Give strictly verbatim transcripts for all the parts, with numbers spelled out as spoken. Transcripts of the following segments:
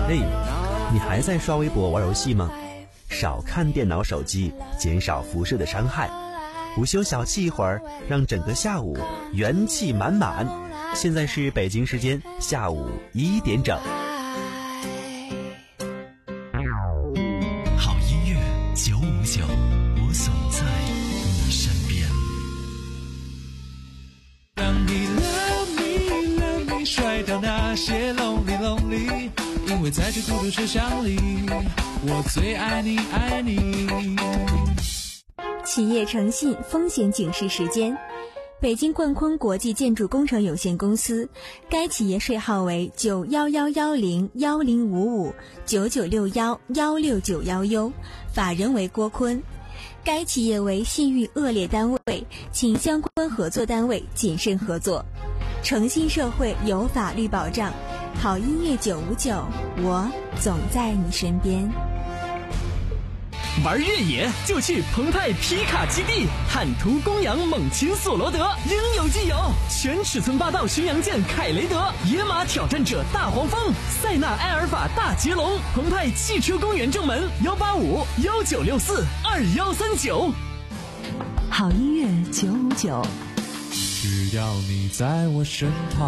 嘿，你还在刷微博玩游戏吗？少看电脑手机，减少辐射的伤害。午休小憩一会儿，让整个下午元气满满。现在是北京时间下午一点整。 好音乐九五九，我总在你身边。 让你 love me love me 甩掉那些 lonely lonely， 因为在这孤独车厢里，我最爱你爱你。 企业诚信风险警示时间，北京冠坤国际建筑工程有限公司，该企业税号为九幺幺幺零幺零五五九九六幺幺六九幺 U， 法人为郭坤。该企业为信誉恶劣单位，请相关合作单位谨慎合作。诚信社会有法律保障，好音乐九五九，我总在你身边。 玩越野就去澎湃皮卡基地，坦途公羊猛禽索罗德，应有尽有。全尺寸霸道巡洋舰凯雷德，野马挑战者大黄蜂，塞纳埃尔法大捷龙。澎湃汽车公园正门幺八五幺九六四二幺三九。 好音乐九五九， 只要你在我身旁。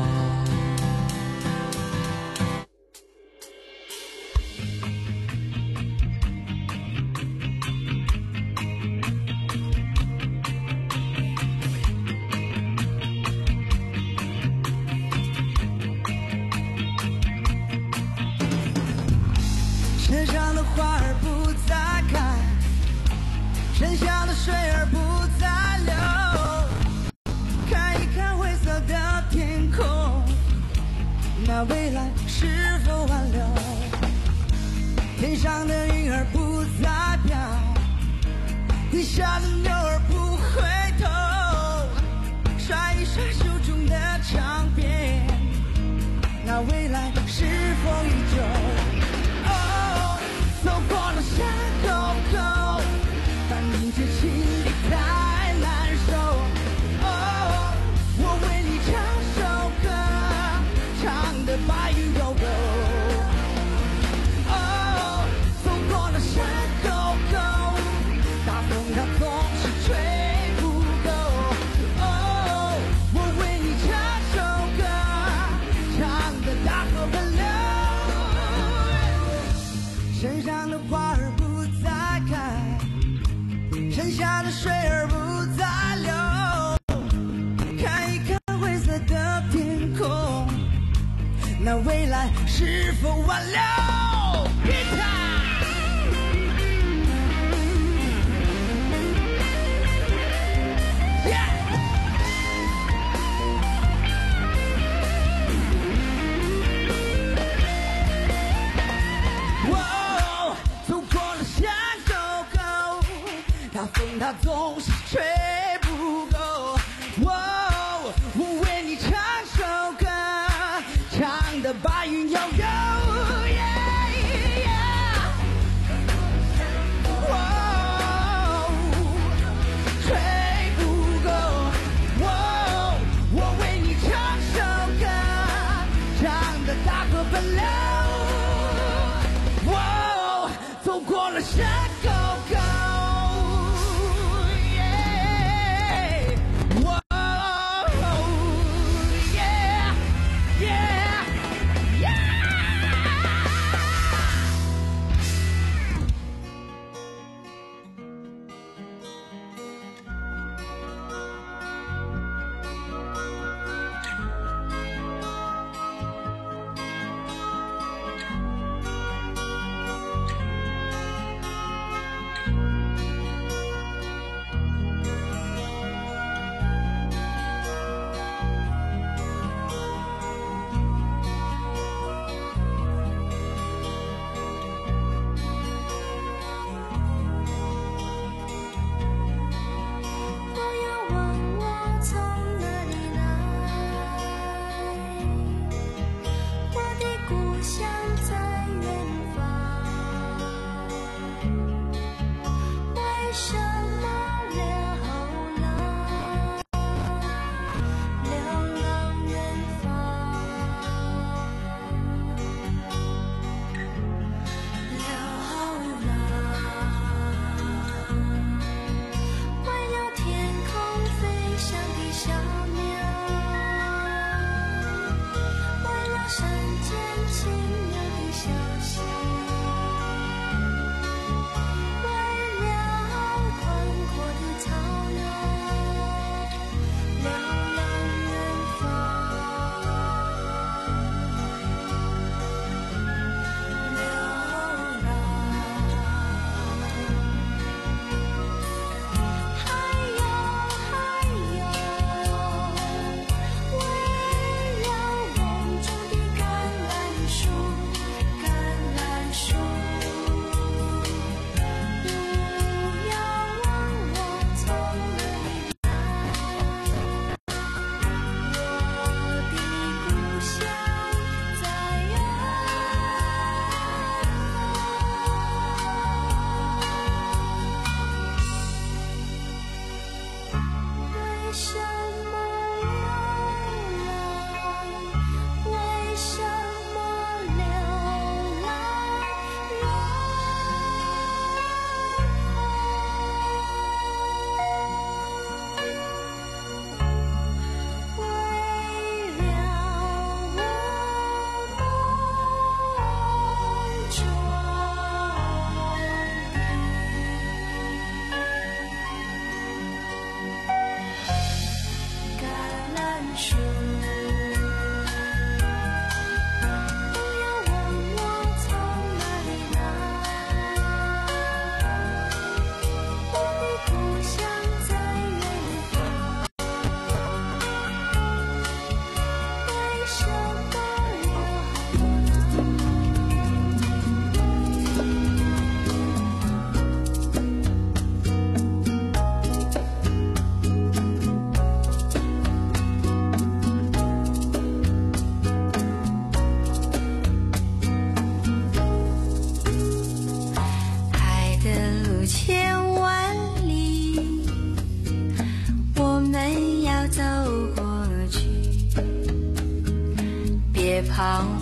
身上的花儿不再开，身下的水儿不再流，看一看灰色的天空，那未来是否挽留？天上的云儿不再飘，地下的牛儿不回头，甩一甩手中的唱片，那未来是否依旧？走过了山沟沟，但迎接情敌太难受。哦，我为你唱首歌，唱得白云悠悠。哦，走过了山沟沟，大风它总是吹不够。哦，我为你唱首歌，唱得大河奔流。身上的花儿不再开，身下的水儿不再流，看一看灰色的天空，那未来是否挽留？风它总是吹不够，哦，我为你唱首歌，唱得白云悠悠。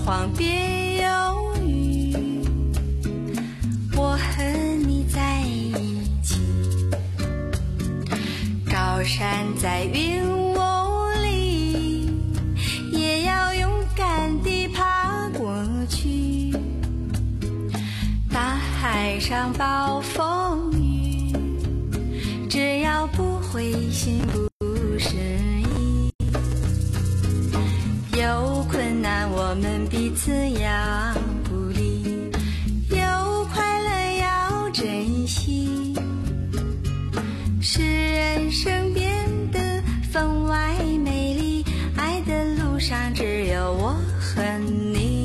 惶别犹豫，我和你在一起。高山在云雾里，也要勇敢地爬过去。大海上暴风雨，只要不灰心不失意。有困难我们彼此要鼓励，有快乐要珍惜，使人生变得分外美丽。爱的路上只有我和你。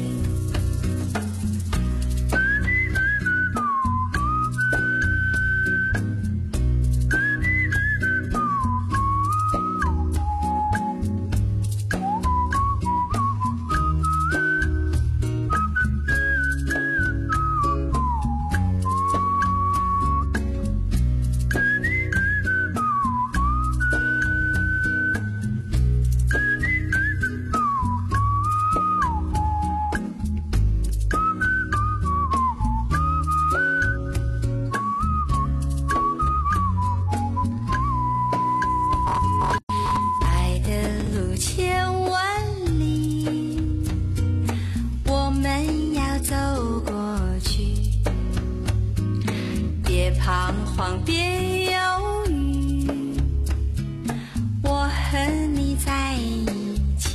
彷徨别犹豫，我和你在一起。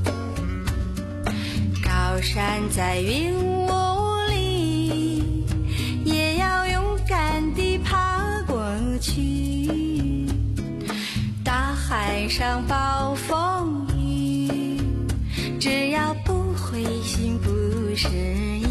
高山在云雾里，也要勇敢地爬过去。大海上暴风雨，只要不灰心不失意。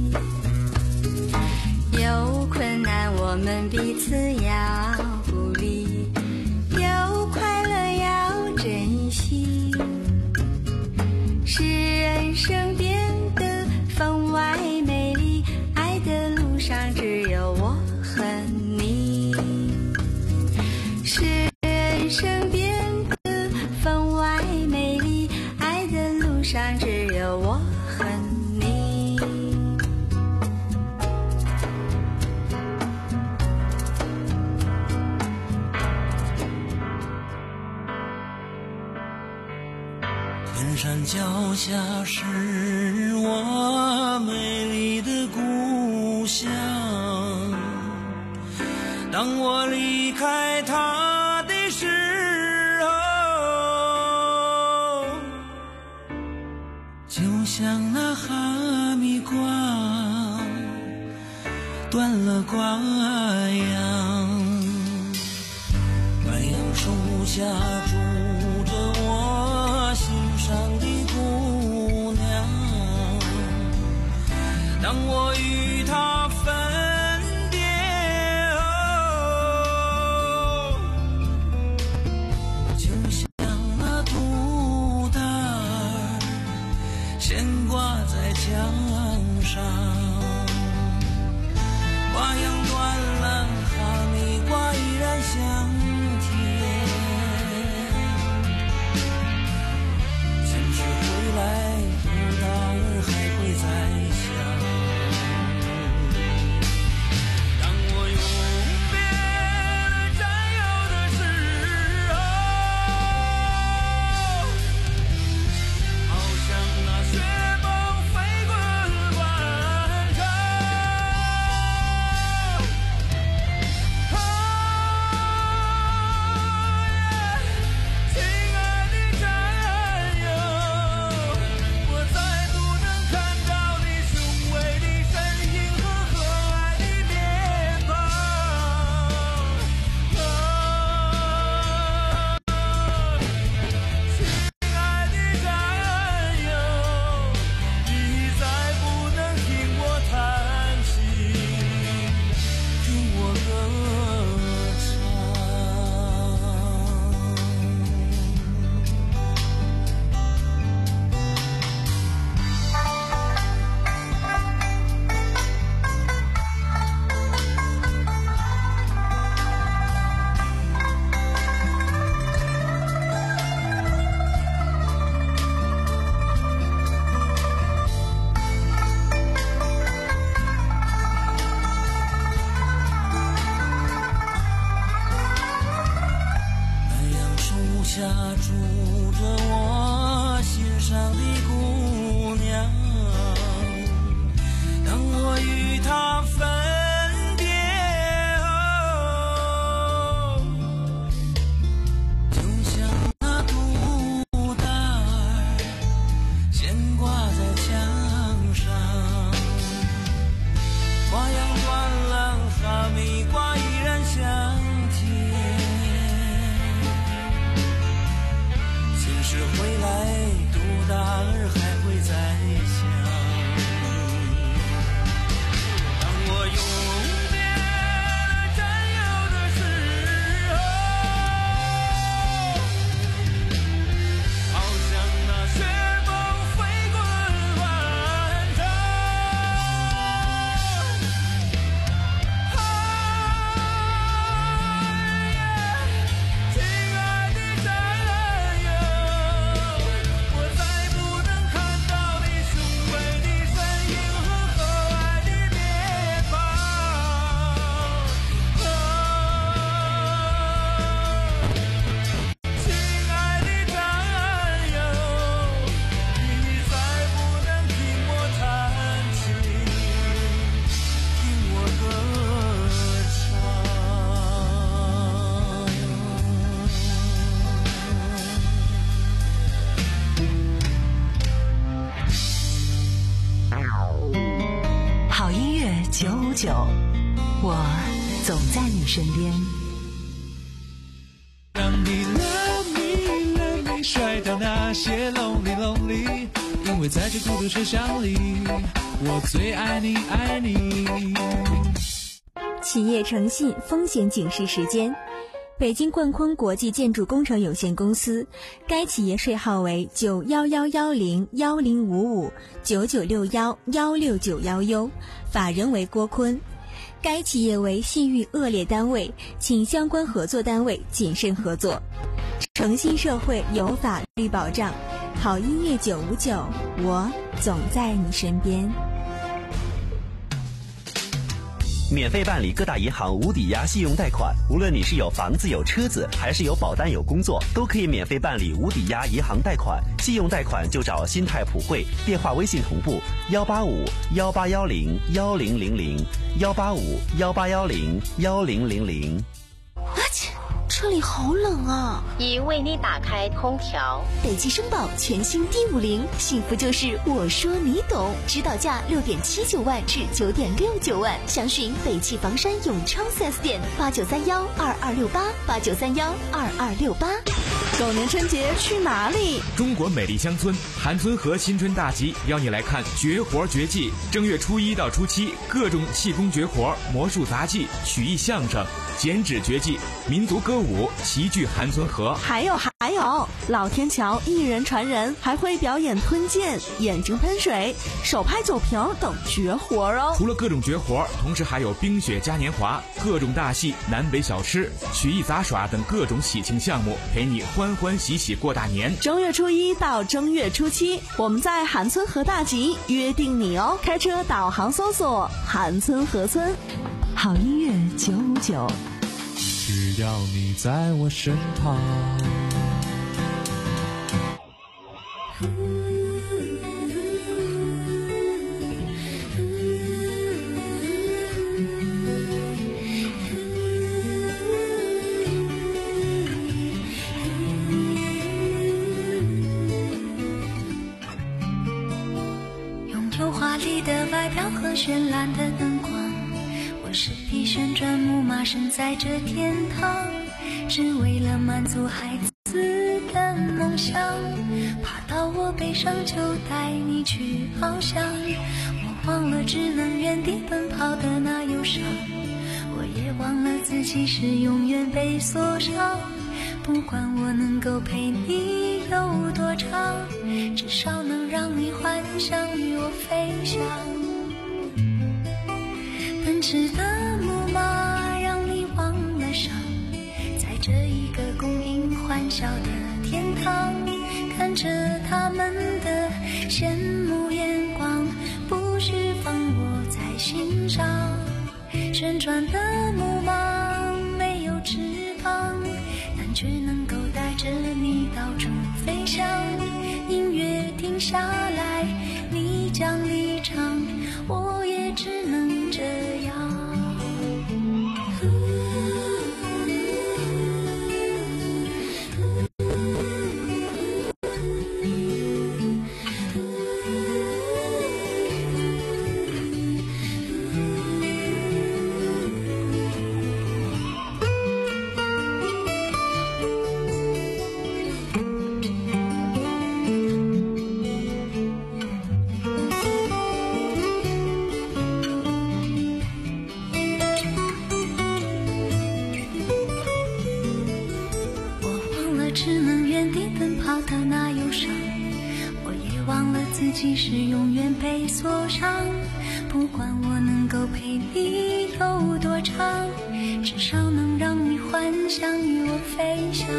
有困难我们彼此要鼓励，有快乐要珍惜，使人生变得分外美丽。爱的路上只有我和你，使人生变得分外美丽。爱的路上只有我和你。 天山脚下是我美丽的故乡，当我离开它的时候，就像那哈密瓜断了瓜秧，白杨树下住着我心上的姑娘，当我与她分别后，就像那土豆悬挂在墙上，瓜秧断了，哈密瓜依然香甜。回来不到还会再想，当我永别了占有的时候，好像那雪崩飞滚般好音乐九五九，我总在你身边。 让你 love me love me 甩掉那些 lonely lonely， 因为在这孤独车厢里，我最爱你爱你。 企业诚信风险警示时间。北京冠坤国际建筑工程有限公司，该企业税号为九幺幺幺零幺零五五九九六幺幺六九幺 U， 法人为郭坤。该企业为信誉恶劣单位，请相关合作单位谨慎合作。诚信社会有法律保障，好音乐九五九，我总在你身边。 免费办理各大银行无抵押信用贷款，无论你是有房子有车子，还是有保单有工作，都可以免费办理无抵押银行贷款。信用贷款就找新泰普惠，电话微信同步幺八五幺八幺零幺零零零幺八五幺八幺零幺零零零。 啊切，这里好冷啊！ 已为你打开空调。 北汽绅宝全新 D 五零，幸福就是我说你懂，指导价六点七九万至九点六九万，详询北汽房山永昌 四 S 店八九三幺二二六八八九三幺二二六八。 狗年春节去哪里？ 中国美丽乡村韩村河新春大集邀你来看绝活绝技，正月初一到初七，各种气功绝活、魔术杂技、曲艺相声、剪纸绝技、民族歌舞齐聚韩村河。 还有还有，老天桥一人传人，还会表演吞剑、眼睛喷水、手拍酒瓶等绝活哦。 除了各种绝活，同时还有冰雪嘉年华、各种大戏、南北小吃、曲艺杂耍等各种喜庆项目，陪你欢欢喜喜过大年。 正月初一到正月初七，我们在韩村河大集约定你哦。开车导航搜索韩村河村。 好音乐九五九， 只要你在我身旁。 华丽的外表和绚烂的灯光，我是匹旋转木马，身在这天堂，只为了满足孩子的梦想。爬到我背上就带你去翱翔，我忘了只能原地奔跑的那忧伤，我也忘了自己是永远被锁上。不管我能够陪你有多长，至少能让你幻想与我飞翔。奔驰的木马让你忘了伤，在这一个供应欢笑的天堂，看着他们的羡慕眼光，不需放我在心上。旋转的木马没有翅膀，却能够带着你到处飞翔。音乐停下来，你将离场，我也只能这样。只能原地奔跑的那忧伤，我也忘了自己是永远被锁上。不管我能够陪你有多长，至少能让你幻想与我飞翔。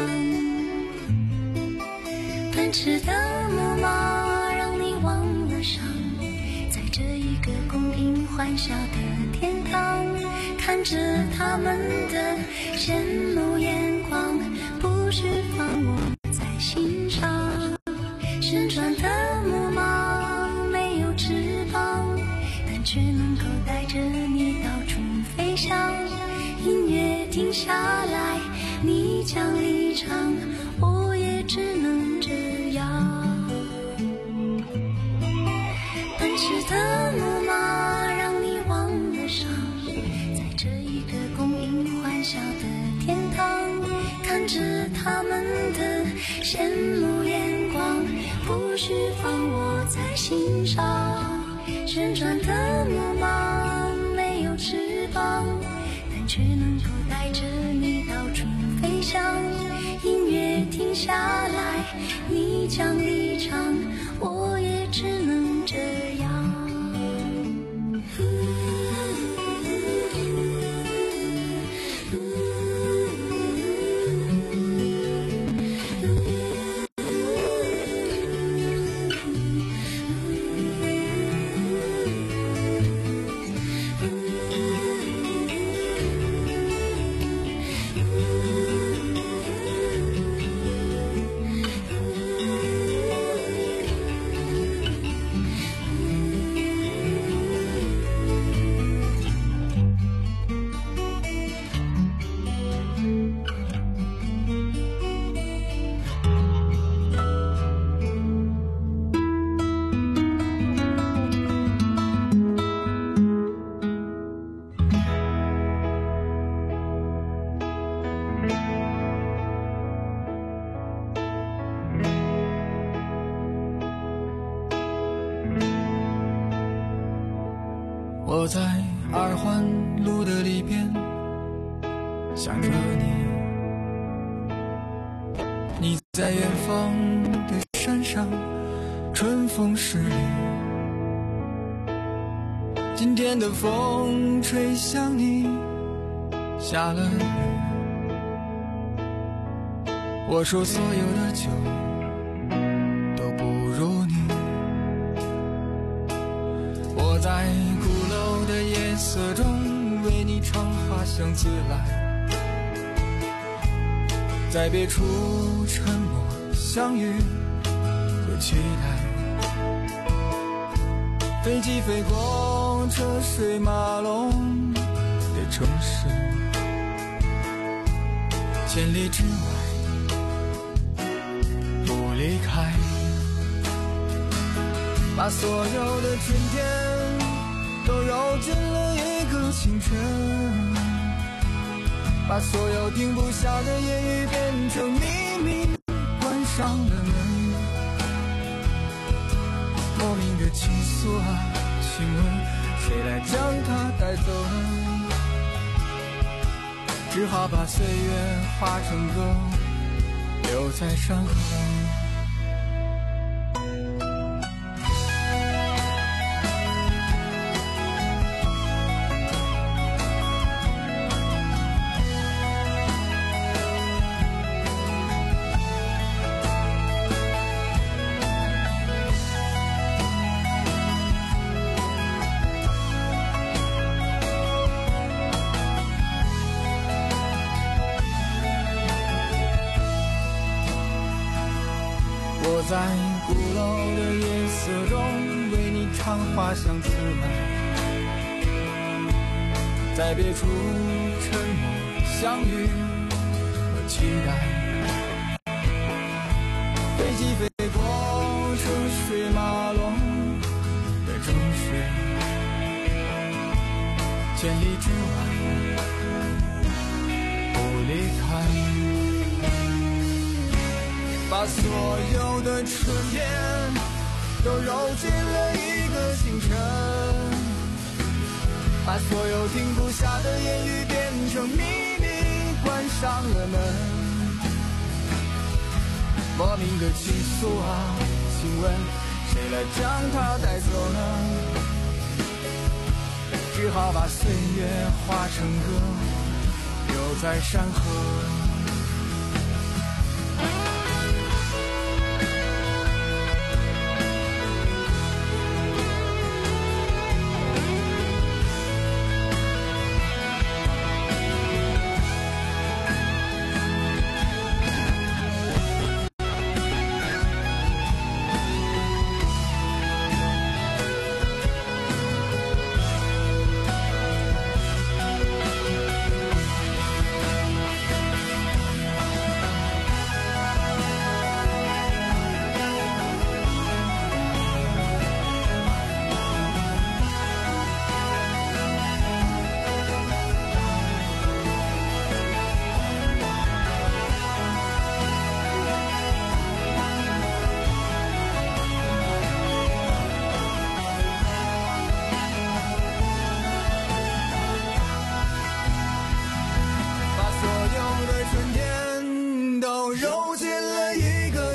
奔驰的木马让你忘了伤，在这一个供应欢笑的天堂，看着他们的羡慕眼光，不需放我在心上。旋转的木马没有翅膀，但却能够带着你到处飞翔。音乐停下来，你将离场，我也只能这样。奔痴的木马让你忘了伤，在这一个供应欢笑的天堂，看着他们的羡慕眼光，不需放我在心上。旋转的木马没有翅膀，但却能够带着你到处飞翔。音乐停下来，你将离场，我也只能这样。 我在二环路的里边想着你，你在远方的山上，春风十里。今天的风吹向你，下了雨。我说所有的酒都不如你。我在鼓楼的夜色中为你唱花香自来，在别处沉默相遇和期待。飞机飞过车水马龙的城市，千里之外不离开，把所有的春天都揉进了一个清晨，把所有停不下的言语变成秘密，关上了门。莫名的情愫啊，请问谁来将它带走呢？只好把岁月化成歌，留在山河。我在鼓楼的夜色中为你唱花香自来，在别处沉默相遇和期待。飞机飞过车水马龙的城市，千里之外不离开，把所有的春天都揉进了一个清晨，把所有停不下的言语变成秘密，关上了门。莫名的情愫啊，请问谁来将它带走呢？只好把岁月化成歌，留在山河。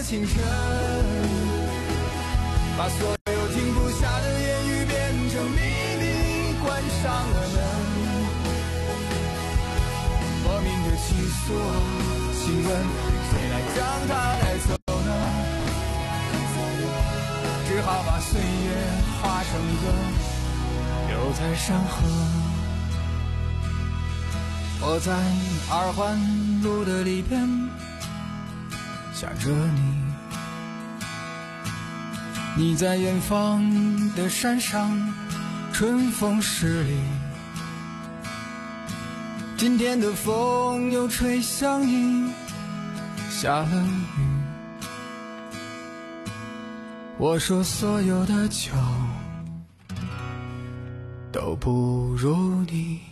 情深，把所有停不下的言语变成秘密，关上了门。莫名的情愫，请问谁来将它带走呢？只好把岁月化成歌，留在山河。我在二环路的里边想着你，你在远方的山上春风十里。今天的风又吹向你，下了雨。我说所有的酒都不如你。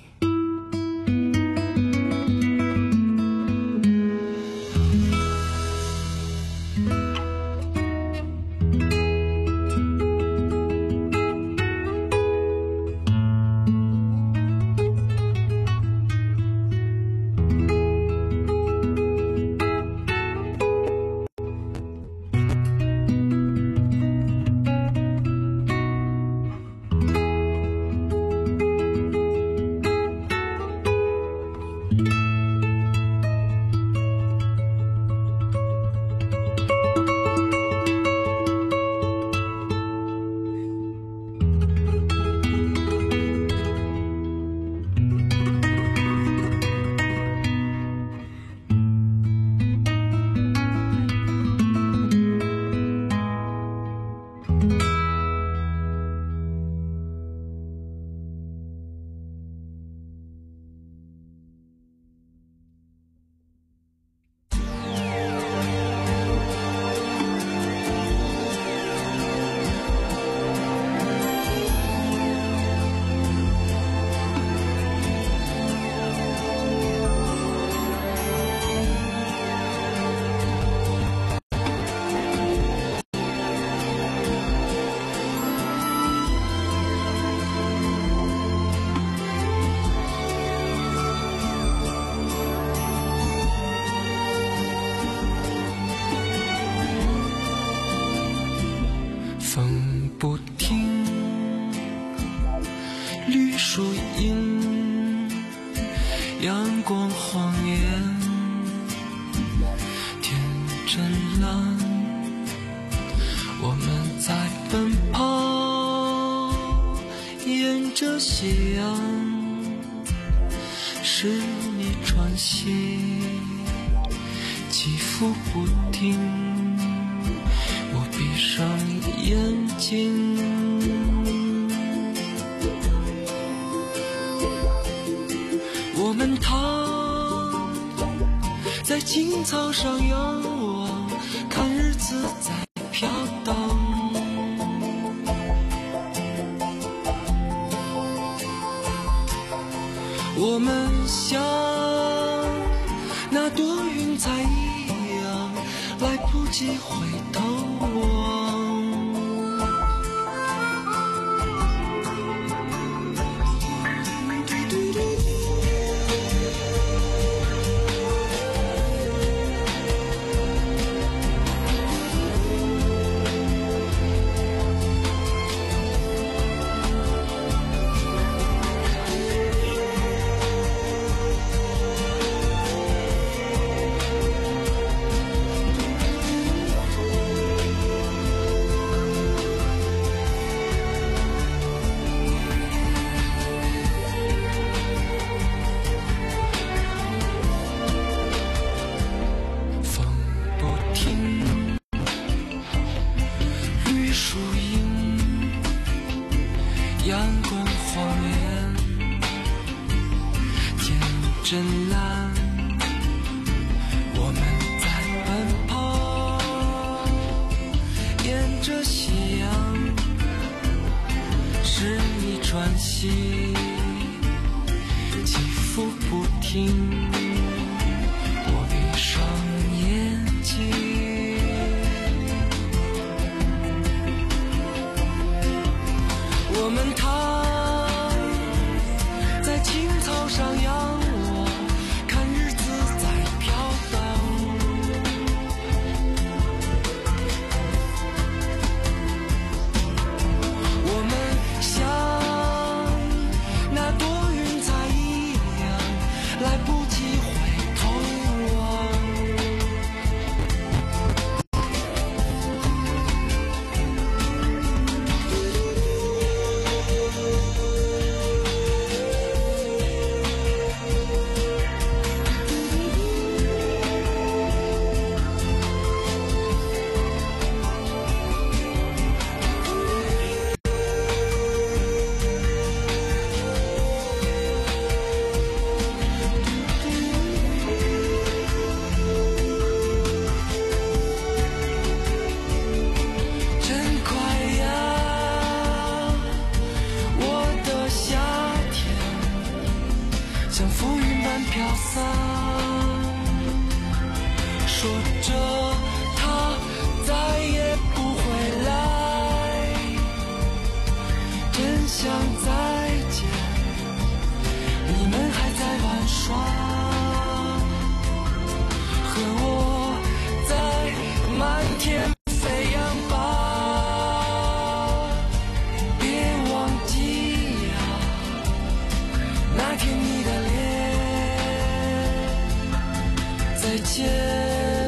阳光晃眼，天真蓝，我们在奔跑，沿着夕阳，是你喘息，起伏不停，我闭上眼睛。我们躺在青草上仰望，看日子在飘荡。我们像那朵云彩一样，来不及回头望。阳光晃眼，天真蓝，我们在奔跑，沿着夕阳，是你喘息，起伏不停，我闭上眼睛。我们躺在青草上仰望，看日子在飘荡。 像浮云般飘散，说着他再也不回来，真想再见，你们还在玩耍，和我在满天飞扬吧，别忘记呀，那天你的脸，再见。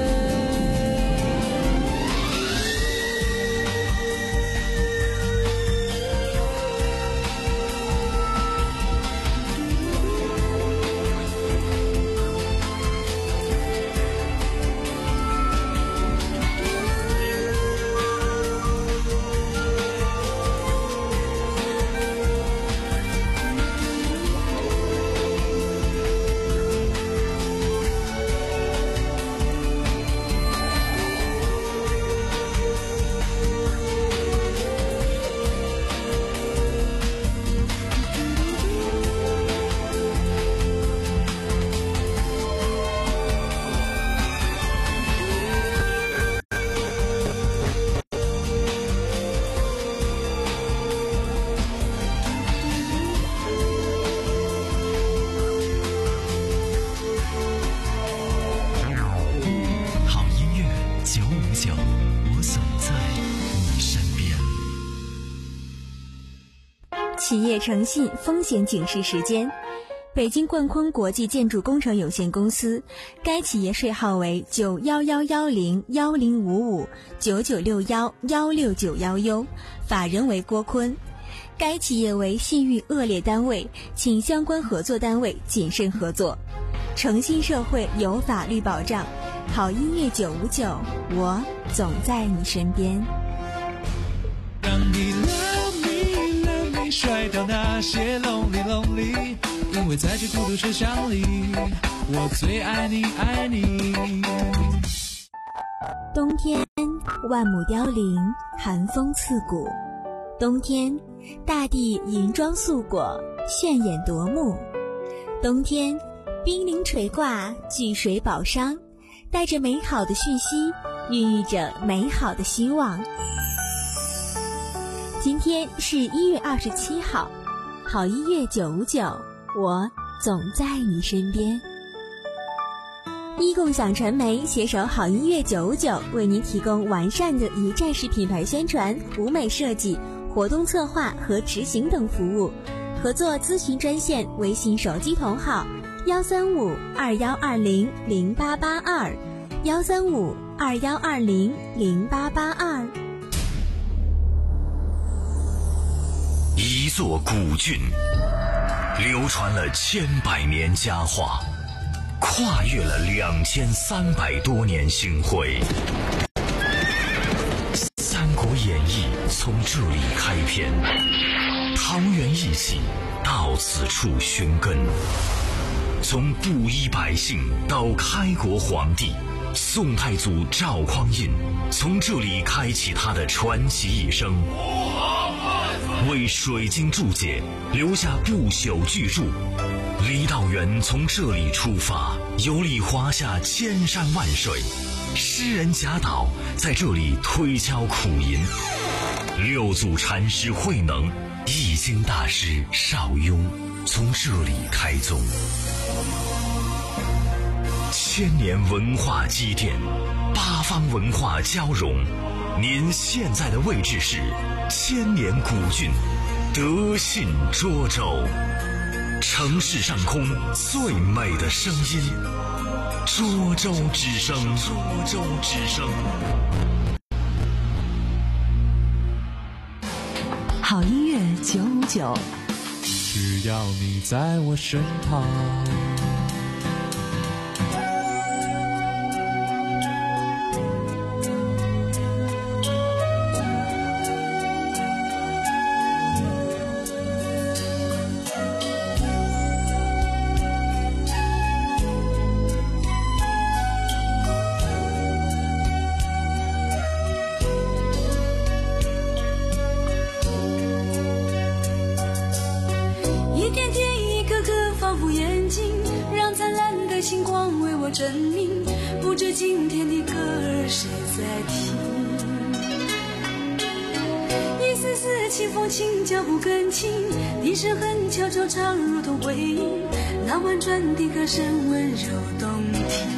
企业诚信风险警示时间：北京冠坤国际建筑工程有限公司，该企业税号为九幺幺幺零幺零五五九九六幺幺六九幺 U， 法人为郭坤。该企业为信誉恶劣单位，请相关合作单位谨慎合作。诚信社会有法律保障，好音乐九五九，我总在你身边。 让你 love me love me 甩掉那些 lonely lonely， 因为在这孤独车厢里，我最爱你爱你。 冬天万亩凋零，寒风刺骨。冬天大地银装素裹，炫眼夺目。冬天冰凌垂挂，聚水宝商，带着美好的讯息，孕育着美好的希望。今天是一月二十七号，好音乐九五九，我总在你身边。一共享传媒携手好音乐九五九，为您提供完善的一站式品牌宣传、舞美设计、活动策划和执行等服务。合作咨询专线：微信手机同号幺三五二幺二零零八八二，幺三五二幺二零零八八二。 一座古郡，流传了千百年佳话，跨越了两千三百多年星辉。《三国演义》从这里开篇，桃园义气到此处寻根。从布衣百姓到开国皇帝，宋太祖赵匡胤从这里开启他的传奇一生，为水晶注解留下不朽巨著。李道元从这里出发，游历华夏千山万水。诗人贾岛在这里推敲苦吟，六祖禅师慧能、易经大师邵雍从这里开宗。千年文化积淀，八方文化交融。您现在的位置是千年古郡德信涿州，城市上空最美的声音，涿州之声，涿州之声。 好音乐九五九， 只要你在我身旁。 复眼睛，让灿烂的星光为我证明，不知今天的歌儿谁在听。一丝丝清风轻，脚步更轻，低声哼悄悄唱，如同回音，那婉转的歌声温柔动听。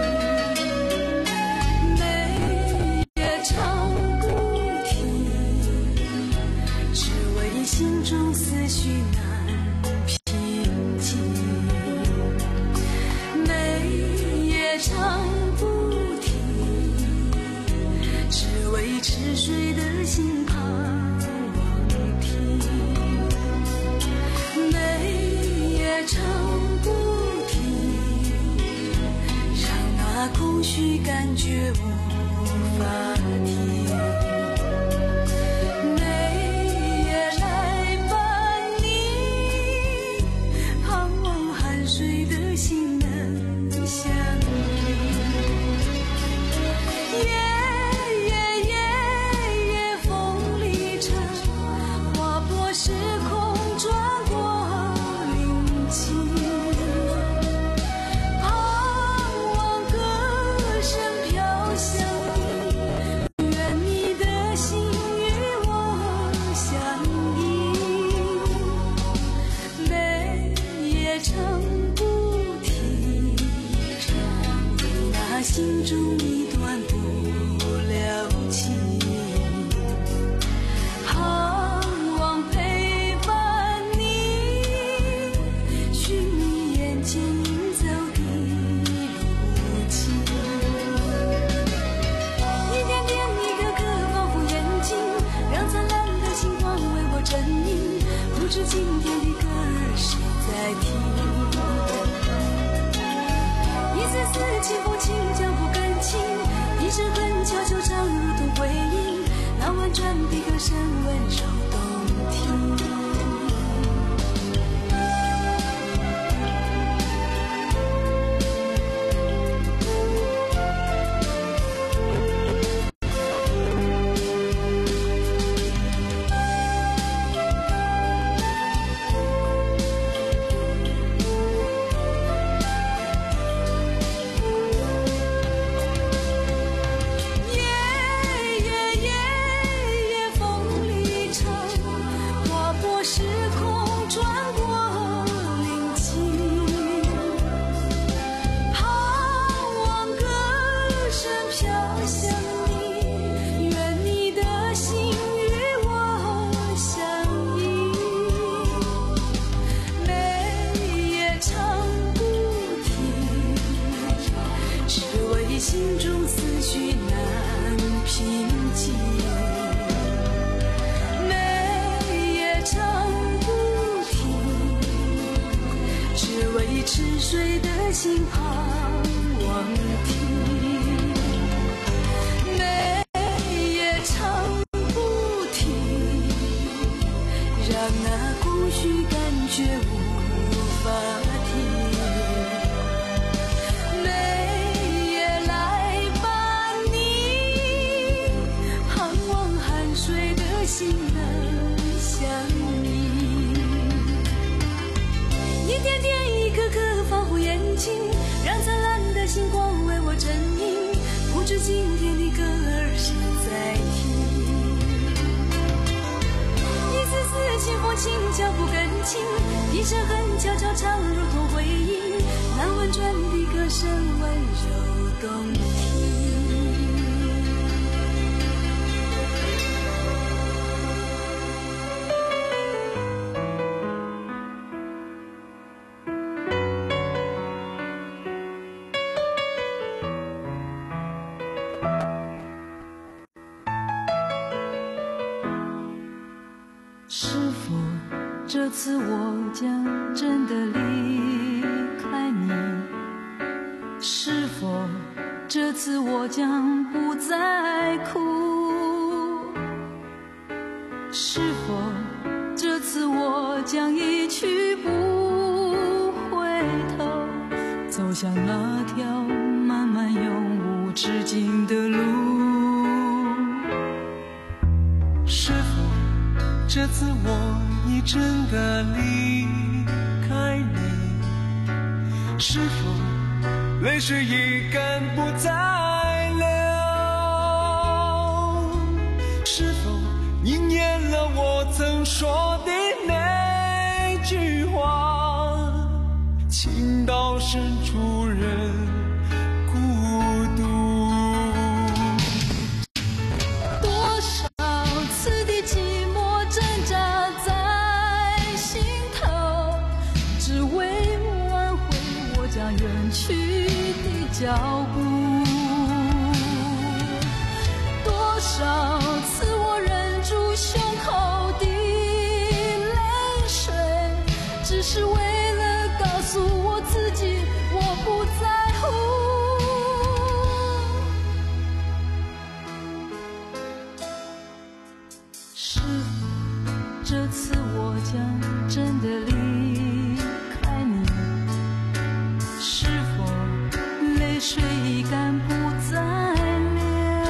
每夜唱不停，只为心中思绪难平静。每夜唱不停，只为痴睡的心盼望听。每夜唱不停，让那空虚感觉无法停。每夜来伴你，盼望酣睡的心能相依。夜夜夜夜风里唱，划破时空转过灵气。盼望歌声飘向你，愿你的心与我相依。每夜唱不停，为那心中一段不了情。盼望陪伴你，寻你眼前应走的路径。一点点一个个仿佛眼睛，让灿烂的星光为我证明，不知今天的歌儿谁在听。一丝丝清风轻，脚步更轻，一声哼悄悄唱，如同回音，那婉转的歌声温柔动听。夜夜夜夜风里唱，划破时空转过灵气。盼望歌声飘向你，愿你的心与我相依。每夜唱不停，只为心中思绪难平静。每夜唱不停，只为痴睡的心盼望听。每夜唱不停，让那空虚感觉无法停。每夜来伴你，盼望酣睡的心能相依。一点点一颗颗仿佛眼睛，让灿烂的星光为我证明，不知今天的歌儿谁在听。一丝丝清风轻，脚步更轻，一声哼悄悄唱，如同回音，那婉转的歌声温柔动听。是否这次我将真的离开你？是否这次我将不再哭？是否这次我将一去不回头，走向那条漫漫永无止境的路？ 是否这次我已真的离开你？ 是否泪水已干不再流？是否你念了我曾说的那句话？情到深处人孤独。 多少次的寂寞挣扎在心头，只为挽回我将远去的脚步。多少次我忍住胸口的泪水，只是为了告诉我自己我不在乎。是否这次我将真的离开你？是否泪水已干不再流？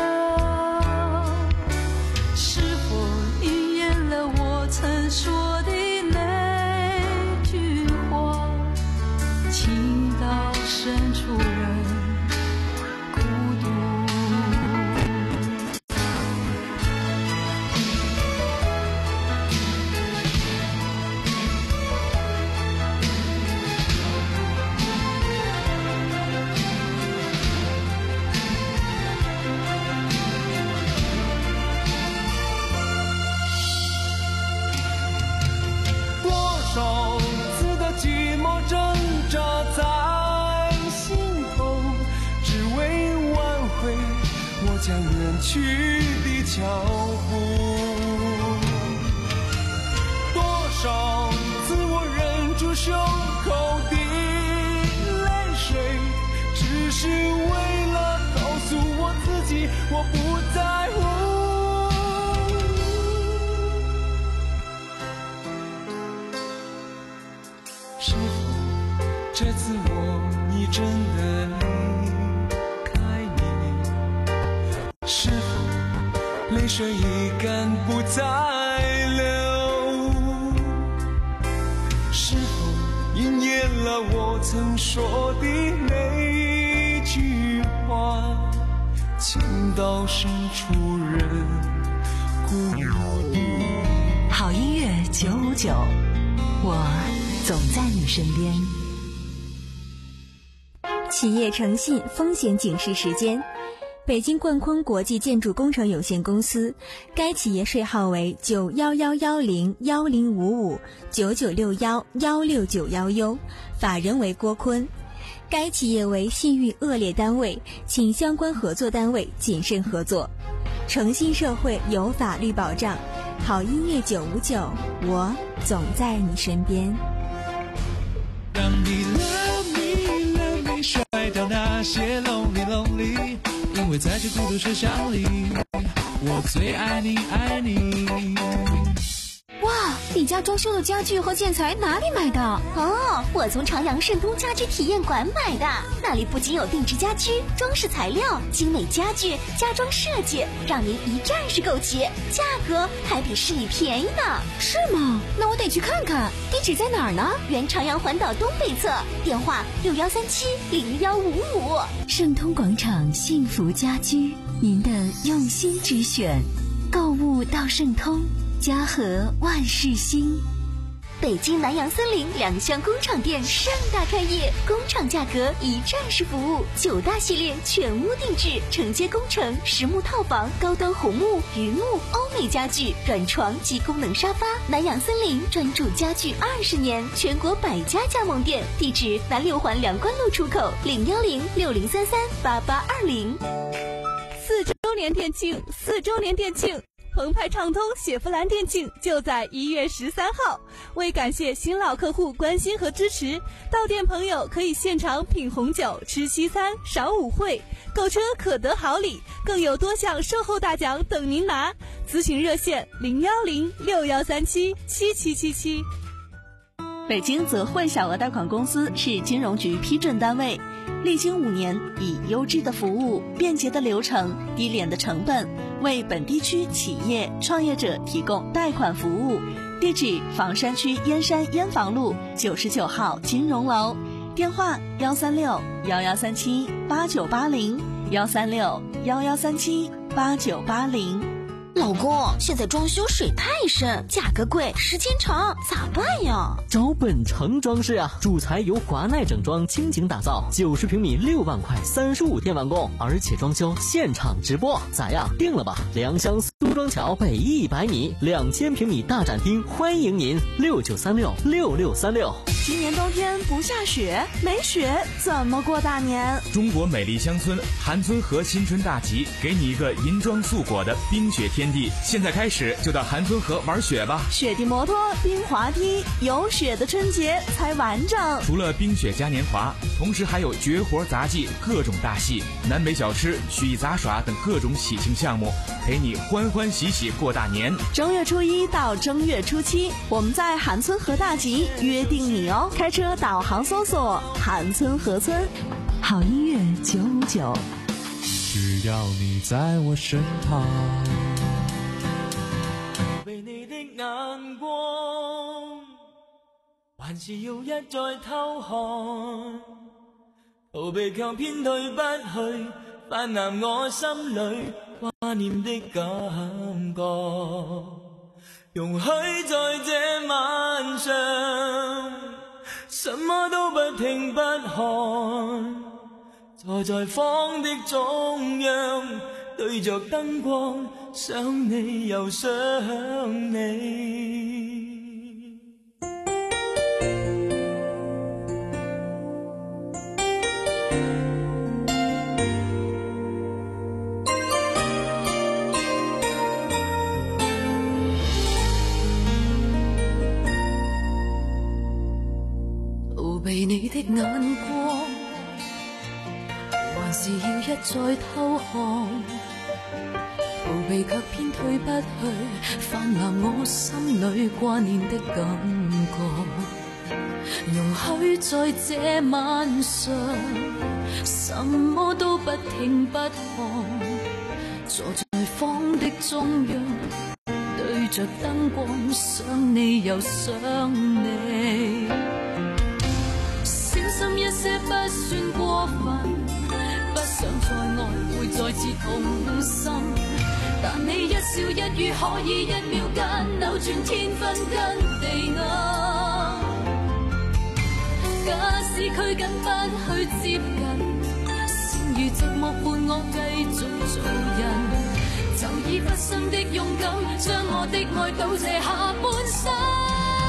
是否应验了我曾说的那句话？情到深处人孤独。 多少次的寂寞挣扎在心头，只为挽回我将远去的脚步。多少次我忍住胸口的泪水，只是为了告诉我自己我不在乎。是否这次我你真的离开你？是否泪水已干不再流？是否应验了我曾说的那句话？情到深处人孤独。 好音乐九五九，我总在你身边。 企业诚信风险警示时间：北京冠坤国际建筑工程有限公司，该企业税号为九幺幺幺零幺零五五九九六幺幺六九幺 U， 法人为郭坤。该企业为信誉恶劣单位，请相关合作单位谨慎合作。诚信社会有法律保障。好音乐九五九，我总在你身边。 让你 love me love me 甩掉那些 lonely lonely， 因为在这孤独车厢里，我最爱你爱你。 哇，你家装修的家具和建材哪里买的？哦，我从长阳盛通家居体验馆买的。那里不仅有定制家居、装饰材料、精美家具、家装设计，让您一站式购齐，价格还比市里便宜呢。是吗？那我得去看看。地址在哪儿呢？原长阳环岛东北侧，电话六幺三七零幺五五。 盛通广场幸福家居，您的用心之选。购物到盛通，家和万事兴。 北京南洋森林两厢工厂店盛大开业，工厂价格一站式服务，九大系列全屋定制，承接工程、实木套房、高端红木、榆木、欧美家具、软床及功能沙发。南洋森林专注家具二十年，全国百家加盟店。地址南六环梁关路出口零幺零六零三三八八二零。 四周年店庆，四周年店庆。澎湃畅通雪佛兰店庆就在一月十三号，为感谢新老客户关心和支持，到店朋友可以现场品红酒、吃西餐、赏舞会，购车可得好礼，更有多项售后大奖等您拿。咨询热线零幺零六幺三七七七七七。 北京泽汇小额贷款公司是金融局批准单位，历经五年，以优质的服务、便捷的流程、低廉的成本，为本地区企业创业者提供贷款服务。地址：房山区燕山燕房路九十九号金融楼。 电话幺三六幺幺三七八九八零幺三六幺幺三七八九八零。 老公，现在装修水太深，价格贵，时间长，咋办呀？ 找本城装饰啊，主材由华奈整装倾情打造，九十平米六万块，三十五天完工，而且装修现场直播，咋样？定了吧？良乡苏庄桥北一百米，两千平米大展厅，欢迎您六九三六六六三六。 今年冬天不下雪，没雪怎么过大年？ 中国美丽乡村韩村河新春大集，给你一个银装素裹的冰雪天地。现在开始就到韩村河玩雪吧！ 雪地摩托、冰滑梯，有雪的春节才完整。 除了冰雪嘉年华，同时还有绝活杂技、各种大戏、南北小吃、曲艺杂耍等各种喜庆项目，陪你欢欢喜喜过大年。 正月初一到正月初七，我们在韩村河大集约定你哦！开车导航搜索韩村河村， 好音乐九五九， 只要你在我身旁。 逃避你的眼光，還是要一再偷看，逃避卻偏退不去，泛濫我心裏掛念的感覺，容許在這晚上什麼都不聽不看，坐在房的中央，對着燈光，想你又想你。 逃避你的眼光，還是要一再偷看，逃避卻偏退不去，泛濫我心裏掛念的感覺，容許在這晚上什麼都不聽不看，坐在房的中央，對着燈光，想你又想你，小心一些不算過分，不想再愛會再次痛心，但你一笑一語可以一秒間扭轉天昏跟地暗，假使拘謹不去接近，剩餘寂寞伴我繼續做人，就以不生的勇敢將我的愛倒瀉下半生。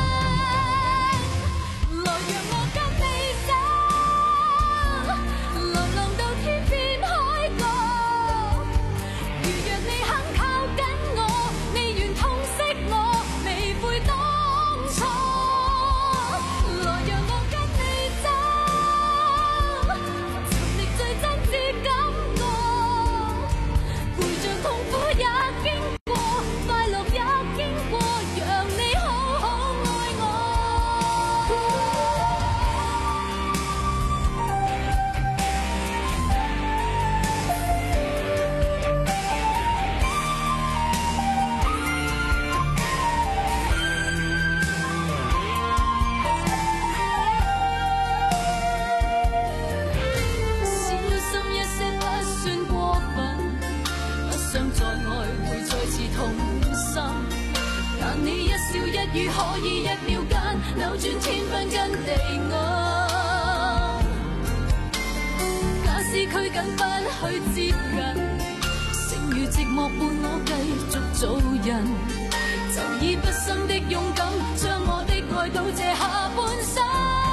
可以一秒間扭轉天昏跟地暗，假使拘謹不去接近，剩餘寂寞伴我繼續做人，就以不生的勇敢將我的愛倒瀉下半生。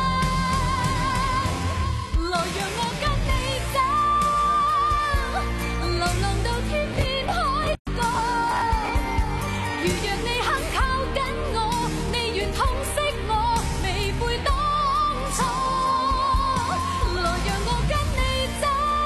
來讓我跟你走，流浪到天邊海角，如若你肯靠緊我，你願痛惜我，未悔當初。來讓我跟你走，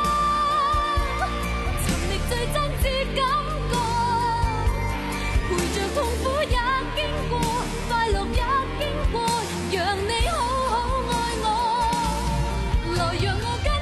尋覓最真摯感覺，陪着痛苦也經過，快樂也經過，讓你好好愛我。來讓我跟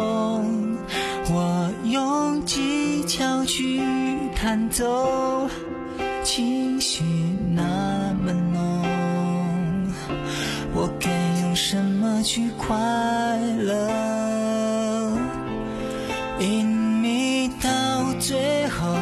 我用技巧去弹奏，情绪那么浓，我该用什么去快乐？隐秘到最后，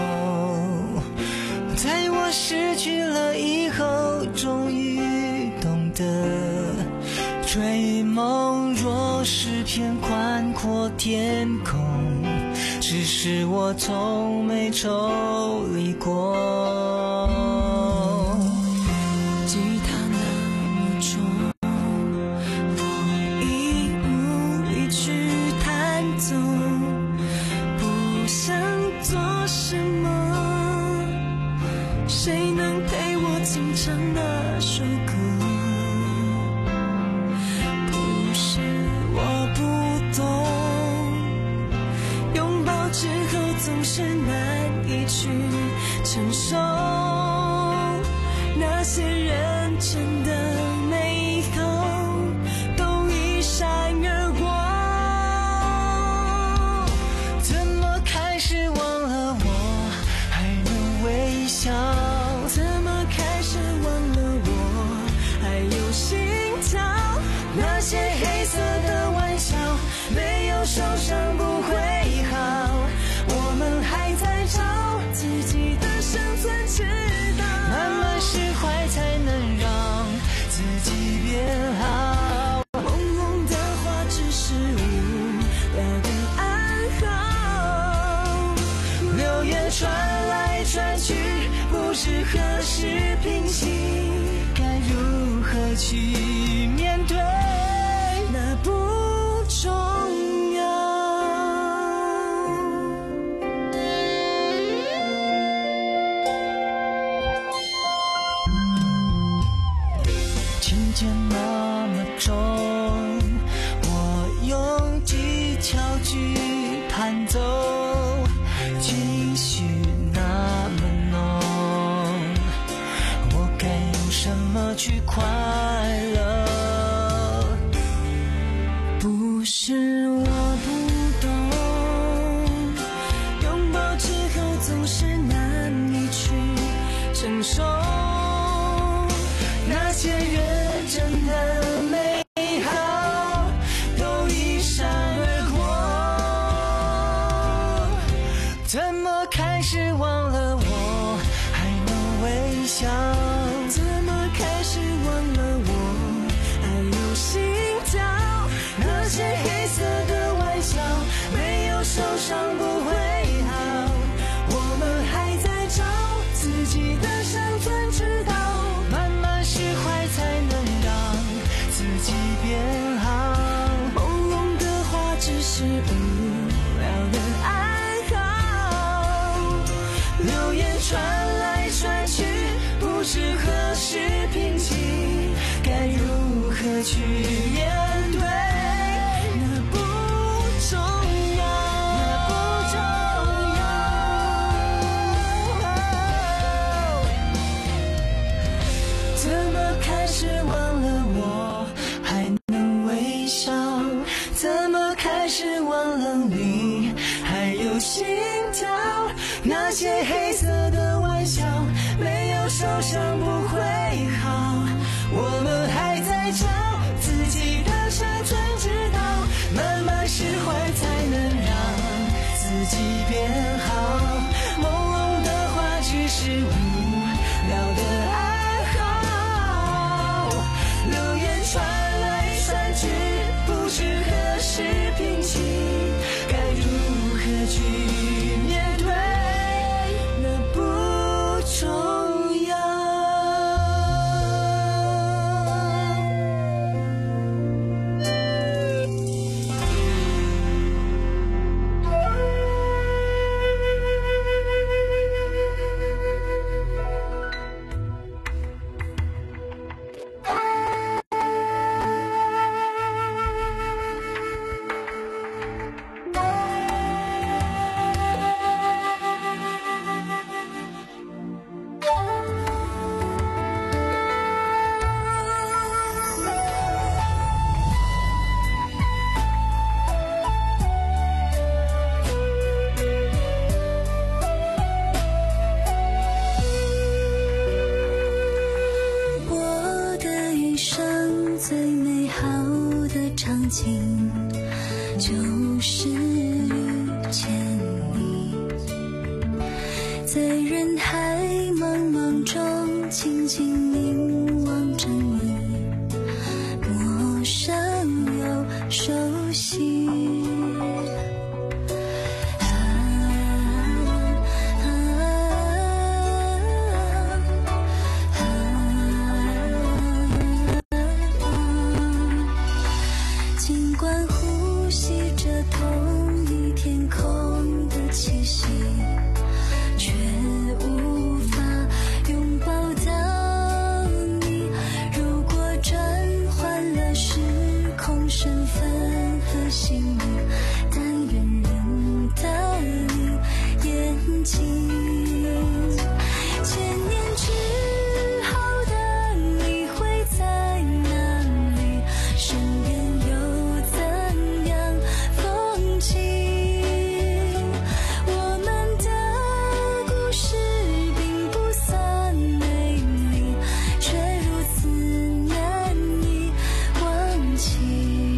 在我失去了以后，终于懂得，追梦若是片宽阔天空，只是我从没抽离过。吉他那么重，我已无力去弹奏，不想做什么，谁能陪我轻唱那首歌？不是我不懂，拥抱之后总是难以去承受，那些认真的美好都一闪而过。怎么开始忘了我还能微笑？怎么开始忘了我还有心跳？那些黑色的玩笑，没有受伤不会好，我们还在找自己的生存之道，慢慢释怀才能让自己变好。朦胧的话只是无聊的暗号，流言传来传去，不知何时平息，该如何去面对，那不重要。琴键那么重，我用技巧去弹奏，情绪那么浓，我该用什么去快乐？不是我不懂，拥抱之后总是难以去承受，那些认真的美好都一闪而过。怎么开始忘了我还能微笑？怎么开始忘了我还有心跳？那些黑色的玩笑，没有受伤不会好，我们还在找自己的生存之道，慢慢释怀才能让自己变好。朦胧的话只是无聊的暗号，流言传来传去，不知何时平息，该如何去面对，那不重要，那不重要。怎么开始忘了我还能微笑？怎么开始忘了你还有心跳？那些黑色的玩笑，没有受伤不会好，我们还在找自己的生存之道，慢慢释怀才能让自己变好。朦胧的话只是无聊的暗号，流言传来传去，不知何时平息，该如何去面对，那不重要。 人海茫茫中静静凝望着你，陌生又熟悉。尽管呼吸着同一天空的气息，却无法拥抱到你。如果转换了时空身份和姓名，但愿认到你眼睛。千年之后的你会在哪里？身边又怎样风景？我们的故事并不算美丽，却如此难以忘记。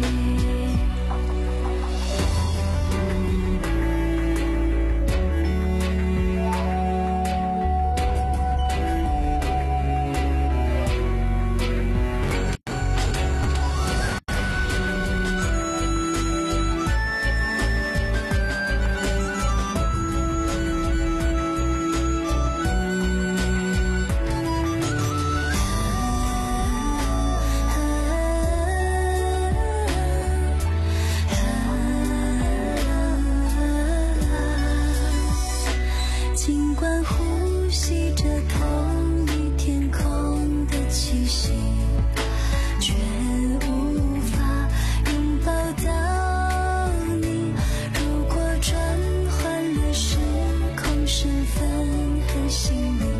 尽管呼吸着同一天空的气息，却无法拥抱到你。如果转换了时空身份和姓名，